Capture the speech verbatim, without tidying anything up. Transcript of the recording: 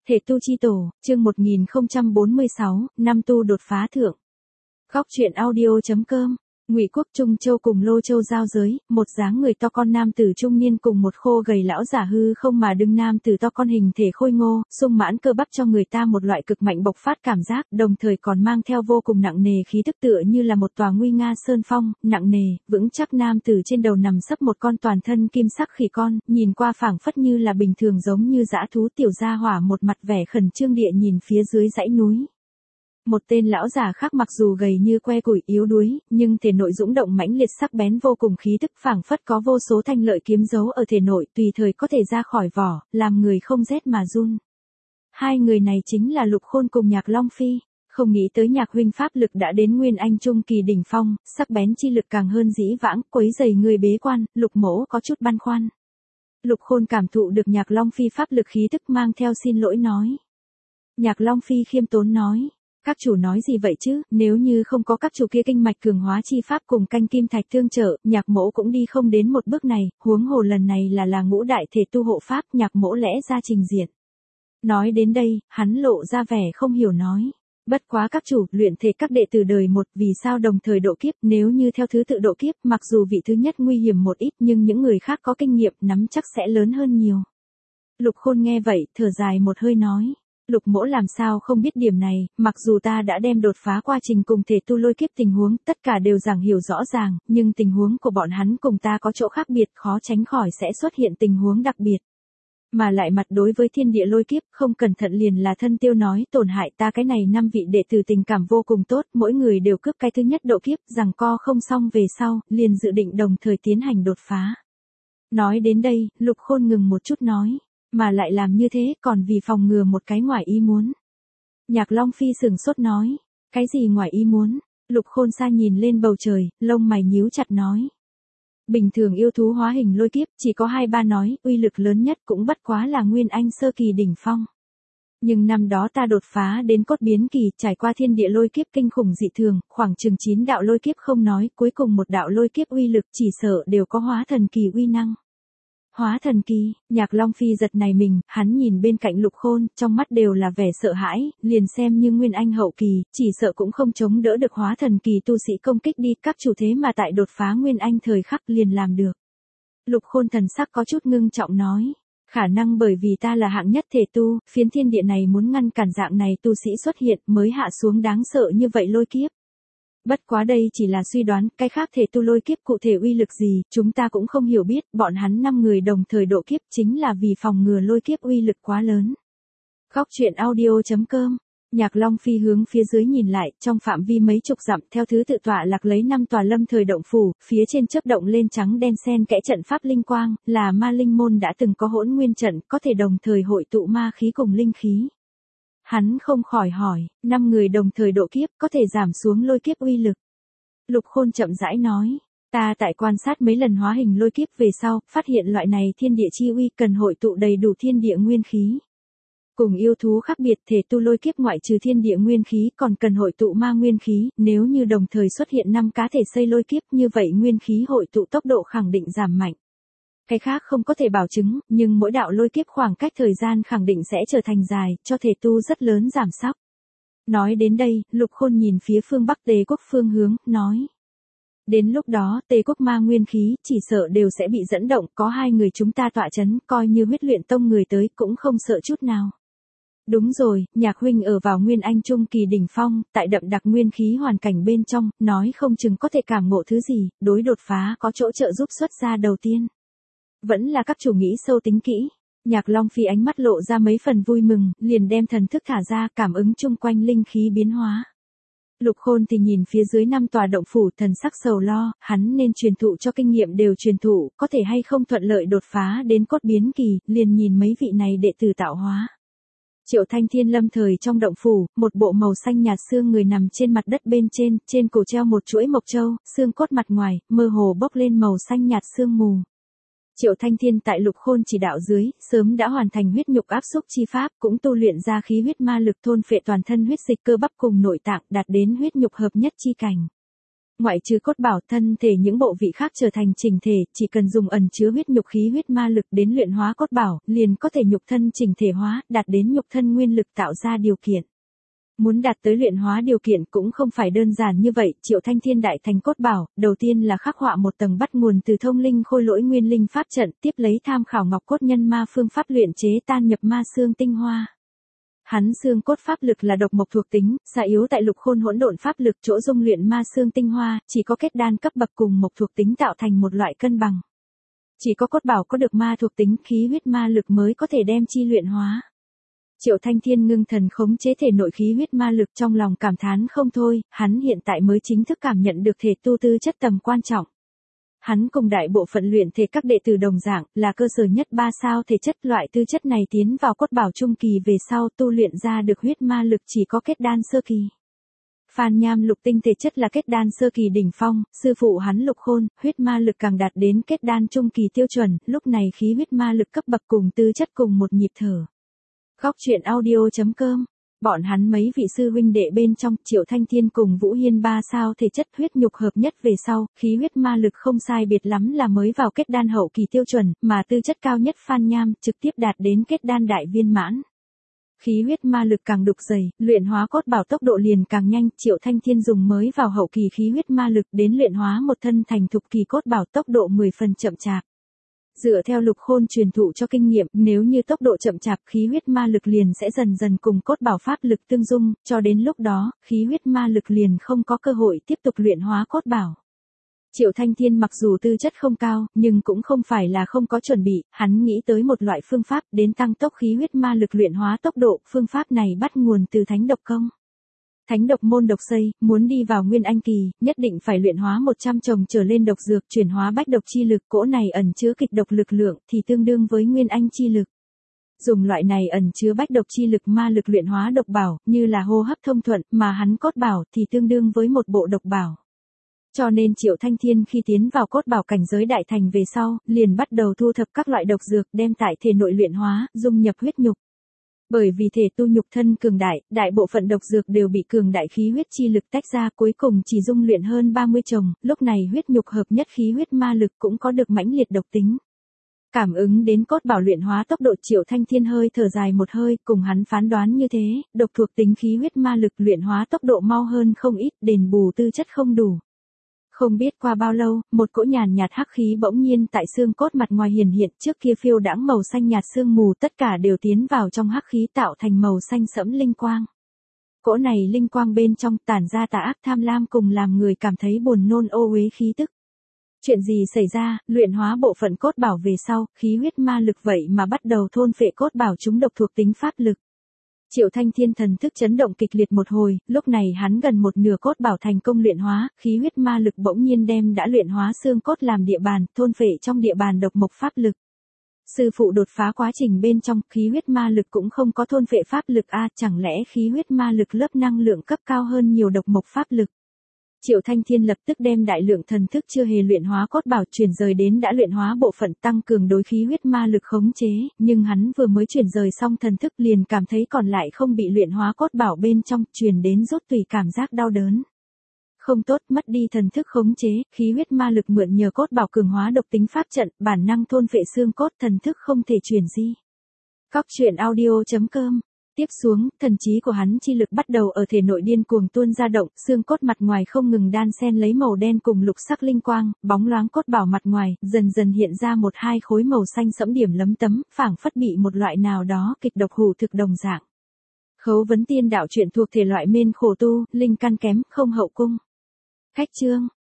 Thể tu chi tổ, chương một nghìn không trăm bốn mươi sáu, năm tu đột phá thượng. Góc truyện audio.com. Ngụy Quốc Trung Châu cùng Lô Châu giao giới, một dáng người to con nam tử trung niên cùng một khô gầy lão giả hư không mà đứng nam tử to con hình thể khôi ngô, sung mãn cơ bắp cho người ta một loại cực mạnh bộc phát cảm giác, đồng thời còn mang theo vô cùng nặng nề khí tức tựa như là một tòa nguy nga sơn phong, nặng nề, vững chắc nam tử trên đầu nằm sấp một con toàn thân kim sắc khỉ con, nhìn qua phảng phất như là bình thường giống như dã thú tiểu gia hỏa một mặt vẻ khẩn trương địa nhìn phía dưới dãy núi. Một tên lão già khác mặc dù gầy như que củi yếu đuối, nhưng thể nội dũng động mãnh liệt sắc bén vô cùng khí tức phảng phất có vô số thanh lợi kiếm dấu ở thể nội tùy thời có thể ra khỏi vỏ, làm người không rét mà run. Hai người này chính là Lục Khôn cùng Nhạc Long Phi. Không nghĩ tới Nhạc huynh pháp lực đã đến nguyên anh trung kỳ đỉnh phong, sắc bén chi lực càng hơn dĩ vãng, quấy rầy người bế quan, Lục mỗ có chút băn khoăn. Lục Khôn cảm thụ được Nhạc Long Phi pháp lực khí tức mang theo xin lỗi nói. Nhạc Long Phi khiêm tốn nói. Các chủ nói gì vậy chứ, nếu như không có các chủ kia kinh mạch cường hóa chi pháp cùng canh kim thạch tương trợ, Nhạc mỗ cũng đi không đến một bước này, huống hồ lần này là là ngũ đại thể tu hộ pháp, Nhạc mỗ lẽ ra trình diện. Nói đến đây, hắn lộ ra vẻ không hiểu nói. Bất quá các chủ, luyện thể các đệ tử đời một, vì sao đồng thời độ kiếp, nếu như theo thứ tự độ kiếp, mặc dù vị thứ nhất nguy hiểm một ít nhưng những người khác có kinh nghiệm, nắm chắc sẽ lớn hơn nhiều. Lục Khôn nghe vậy, thở dài một hơi nói. Lục mỗ làm sao không biết điểm này, mặc dù ta đã đem đột phá quá trình cùng thể tu lôi kiếp tình huống, tất cả đều giảng hiểu rõ ràng, nhưng tình huống của bọn hắn cùng ta có chỗ khác biệt, khó tránh khỏi sẽ xuất hiện tình huống đặc biệt. Mà lại mặt đối với thiên địa lôi kiếp, không cẩn thận liền là thân tiêu nói tổn hại ta cái này năm vị đệ tử tình cảm vô cùng tốt, mỗi người đều cướp cái thứ nhất độ kiếp, rằng co không xong về sau, liền dự định đồng thời tiến hành đột phá. Nói đến đây, Lục Khôn ngừng một chút nói. Mà lại làm như thế còn vì phòng ngừa một cái ngoài ý muốn. Nhạc Long Phi sừng sốt nói. Cái gì ngoài ý muốn? Lục Khôn xa nhìn lên bầu trời, lông mày nhíu chặt nói. Bình thường yêu thú hóa hình lôi kiếp chỉ có hai ba nói, uy lực lớn nhất cũng bất quá là nguyên anh sơ kỳ đỉnh phong. Nhưng năm đó ta đột phá đến cốt biến kỳ, trải qua thiên địa lôi kiếp kinh khủng dị thường, khoảng chừng chín đạo lôi kiếp không nói, cuối cùng một đạo lôi kiếp uy lực chỉ sợ đều có hóa thần kỳ uy năng. Hóa thần kỳ, Nhạc Long Phi giật này mình, hắn nhìn bên cạnh Lục Khôn, trong mắt đều là vẻ sợ hãi, liền xem như nguyên anh hậu kỳ, chỉ sợ cũng không chống đỡ được hóa thần kỳ tu sĩ công kích đi, các chủ thế mà tại đột phá nguyên anh thời khắc liền làm được. Lục Khôn thần sắc có chút ngưng trọng nói, khả năng bởi vì ta là hạng nhất thể tu, phiến thiên địa này muốn ngăn cản dạng này tu sĩ xuất hiện mới hạ xuống đáng sợ như vậy lôi kiếp. Bất quá đây chỉ là suy đoán, cái khác thể tu lôi kiếp cụ thể uy lực gì, chúng ta cũng không hiểu biết, bọn hắn năm người đồng thời độ kiếp chính là vì phòng ngừa lôi kiếp uy lực quá lớn. Góc truyện audio.com. Nhạc Long Phi hướng phía dưới nhìn lại, trong phạm vi mấy chục dặm theo thứ tự tọa lạc lấy năm tòa lâm thời động phủ, phía trên chớp động lên trắng đen xen kẽ trận pháp linh quang, là ma linh môn đã từng có hỗn nguyên trận, có thể đồng thời hội tụ ma khí cùng linh khí. Hắn không khỏi hỏi, năm người đồng thời độ kiếp có thể giảm xuống lôi kiếp uy lực. Lục Khôn chậm rãi nói, ta tại quan sát mấy lần hóa hình lôi kiếp về sau, phát hiện loại này thiên địa chi uy cần hội tụ đầy đủ thiên địa nguyên khí. Cùng yêu thú khác biệt, thể tu lôi kiếp ngoại trừ thiên địa nguyên khí còn cần hội tụ ma nguyên khí, nếu như đồng thời xuất hiện năm cá thể xây lôi kiếp như vậy nguyên khí hội tụ tốc độ khẳng định giảm mạnh. Cái khác không có thể bảo chứng, nhưng mỗi đạo lôi kiếp khoảng cách thời gian khẳng định sẽ trở thành dài, cho thể tu rất lớn giảm sóc. Nói đến đây, Lục Khôn nhìn phía phương Bắc Tề quốc phương hướng, nói. Đến lúc đó, Tề quốc ma nguyên khí, chỉ sợ đều sẽ bị dẫn động, có hai người chúng ta tọa chấn, coi như huyết luyện tông người tới, cũng không sợ chút nào. Đúng rồi, Nhạc huynh ở vào nguyên anh trung kỳ đỉnh phong, tại đậm đặc nguyên khí hoàn cảnh bên trong, nói không chừng có thể cảm ngộ thứ gì, đối đột phá có chỗ trợ giúp xuất ra đầu tiên. Vẫn là các chủ nghĩ sâu tính kỹ. Nhạc Long Phi ánh mắt lộ ra mấy phần vui mừng, liền đem thần thức thả ra cảm ứng chung quanh linh khí biến hóa. Lục Khôn thì nhìn phía dưới năm tòa động phủ thần sắc sầu lo, hắn nên truyền thụ cho kinh nghiệm đều truyền thụ, có thể hay không thuận lợi đột phá đến cốt biến kỳ, liền nhìn mấy vị này đệ tử tạo hóa. Triệu Thanh Thiên lâm thời trong động phủ, một bộ màu xanh nhạt xương người nằm trên mặt đất bên trên, trên cổ treo một chuỗi mộc châu, xương cốt mặt ngoài, mơ hồ bốc lên màu xanh nhạt sương mù. Triệu Thanh Thiên tại Lục Khôn chỉ đạo dưới, sớm đã hoàn thành huyết nhục áp xúc chi pháp, cũng tu luyện ra khí huyết ma lực thôn phệ toàn thân huyết dịch cơ bắp cùng nội tạng, đạt đến huyết nhục hợp nhất chi cảnh. Ngoại trừ cốt bảo, thân thể những bộ vị khác trở thành chỉnh thể, chỉ cần dùng ẩn chứa huyết nhục khí huyết ma lực đến luyện hóa cốt bảo, liền có thể nhục thân chỉnh thể hóa, đạt đến nhục thân nguyên lực tạo ra điều kiện. Muốn đạt tới luyện hóa điều kiện cũng không phải đơn giản như vậy, Triệu Thanh Thiên đại thành cốt bảo, đầu tiên là khắc họa một tầng bắt nguồn từ thông linh khôi lỗi nguyên linh pháp trận, tiếp lấy tham khảo ngọc cốt nhân ma phương pháp luyện chế tan nhập ma xương tinh hoa. Hắn xương cốt pháp lực là độc mộc thuộc tính, xạ yếu tại lục khôn hỗn độn pháp lực, chỗ dung luyện ma xương tinh hoa, chỉ có kết đan cấp bậc cùng mộc thuộc tính tạo thành một loại cân bằng. Chỉ có cốt bảo có được ma thuộc tính, khí huyết ma lực mới có thể đem chi luyện hóa. Triệu Thanh Thiên ngưng thần khống chế thể nội khí huyết ma lực, trong lòng cảm thán không thôi, hắn hiện tại mới chính thức cảm nhận được thể tu tư chất tầm quan trọng. Hắn cùng đại bộ phận luyện thể các đệ tử đồng dạng, là cơ sở nhất ba sao thể chất, loại tư chất này tiến vào cốt bảo trung kỳ về sau tu luyện ra được huyết ma lực chỉ có kết đan sơ kỳ. Phan Nham lục tinh thể chất là kết đan sơ kỳ đỉnh phong, sư phụ hắn Lục Khôn, huyết ma lực càng đạt đến kết đan trung kỳ tiêu chuẩn, lúc này khí huyết ma lực cấp bậc cùng tư chất cùng một nhịp thở. Góc truyện audio chấm com. Bọn hắn mấy vị sư huynh đệ bên trong, Triệu Thanh Thiên cùng Vũ Hiên ba sao thể chất huyết nhục hợp nhất về sau, khí huyết ma lực không sai biệt lắm là mới vào kết đan hậu kỳ tiêu chuẩn, mà tư chất cao nhất Phan Nham trực tiếp đạt đến kết đan đại viên mãn. Khí huyết ma lực càng đục dày, luyện hóa cốt bảo tốc độ liền càng nhanh, Triệu Thanh Thiên dùng mới vào hậu kỳ khí huyết ma lực đến luyện hóa một thân thành thục kỳ cốt bảo tốc độ mười phần chậm chạp. Dựa theo Lục Khôn truyền thụ cho kinh nghiệm, nếu như tốc độ chậm chạp, khí huyết ma lực liền sẽ dần dần cùng cốt bảo pháp lực tương dung, cho đến lúc đó, khí huyết ma lực liền không có cơ hội tiếp tục luyện hóa cốt bảo. Triệu Thanh Thiên mặc dù tư chất không cao, nhưng cũng không phải là không có chuẩn bị, hắn nghĩ tới một loại phương pháp đến tăng tốc khí huyết ma lực luyện hóa tốc độ, phương pháp này bắt nguồn từ thánh độc công. Thánh độc môn độc xây, muốn đi vào nguyên anh kỳ, nhất định phải luyện hóa một trăm chồng trở lên độc dược, chuyển hóa bách độc chi lực, cỗ này ẩn chứa kịch độc lực lượng thì tương đương với nguyên anh chi lực. Dùng loại này ẩn chứa bách độc chi lực ma lực luyện hóa độc bảo, như là hô hấp thông thuận, mà hắn cốt bảo thì tương đương với một bộ độc bảo. Cho nên Triệu Thanh Thiên khi tiến vào cốt bảo cảnh giới đại thành về sau, liền bắt đầu thu thập các loại độc dược đem tại thể nội luyện hóa, dung nhập huyết nhục. Bởi vì thể tu nhục thân cường đại, đại bộ phận độc dược đều bị cường đại khí huyết chi lực tách ra, cuối cùng chỉ dung luyện hơn ba mươi chồng, lúc này huyết nhục hợp nhất khí huyết ma lực cũng có được mãnh liệt độc tính. Cảm ứng đến cốt bảo luyện hóa tốc độ, Triệu Thanh Thiên hơi thở dài một hơi, cùng hắn phán đoán như thế, độc thuộc tính khí huyết ma lực luyện hóa tốc độ mau hơn không ít, đền bù tư chất không đủ. Không biết qua bao lâu, một cỗ nhàn nhạt hắc khí bỗng nhiên tại xương cốt mặt ngoài hiển hiện, trước kia phiêu đãng màu xanh nhạt sương mù tất cả đều tiến vào trong hắc khí tạo thành màu xanh sẫm linh quang. Cỗ này linh quang bên trong tản ra tà ác tham lam cùng làm người cảm thấy buồn nôn ô uế khí tức. Chuyện gì xảy ra, luyện hóa bộ phận cốt bảo về sau, khí huyết ma lực vậy mà bắt đầu thôn phệ cốt bảo chúng độc thuộc tính pháp lực. Triệu Thanh Thiên thần thức chấn động kịch liệt một hồi, lúc này hắn gần một nửa cốt bảo thành công luyện hóa, khí huyết ma lực bỗng nhiên đem đã luyện hóa xương cốt làm địa bàn, thôn phệ trong địa bàn độc mộc pháp lực. Sư phụ đột phá quá trình bên trong, khí huyết ma lực cũng không có thôn phệ pháp lực a, chẳng lẽ khí huyết ma lực lớp năng lượng cấp cao hơn nhiều độc mộc pháp lực. Triệu Thanh Thiên lập tức đem đại lượng thần thức chưa hề luyện hóa cốt bảo chuyển rời đến đã luyện hóa bộ phận, tăng cường đối khí huyết ma lực khống chế, nhưng hắn vừa mới chuyển rời xong thần thức liền cảm thấy còn lại không bị luyện hóa cốt bảo bên trong, truyền đến rút tùy cảm giác đau đớn. Không tốt, mất đi thần thức khống chế, khí huyết ma lực mượn nhờ cốt bảo cường hóa độc tính pháp trận, bản năng thôn phệ xương cốt, thần thức không thể truyền di. Góc truyện audio chấm com. Tiếp xuống, thần trí của hắn chi lực bắt đầu ở thể nội điên cuồng tuôn ra động, xương cốt mặt ngoài không ngừng đan xen lấy màu đen cùng lục sắc linh quang, bóng loáng cốt bảo mặt ngoài, dần dần hiện ra một hai khối màu xanh sẫm điểm lấm tấm, phảng phất bị một loại nào đó kịch độc hủ thực đồng dạng. Khấu vấn tiên đạo truyện thuộc thể loại mên khổ tu, linh căn kém, không hậu cung. Khách chương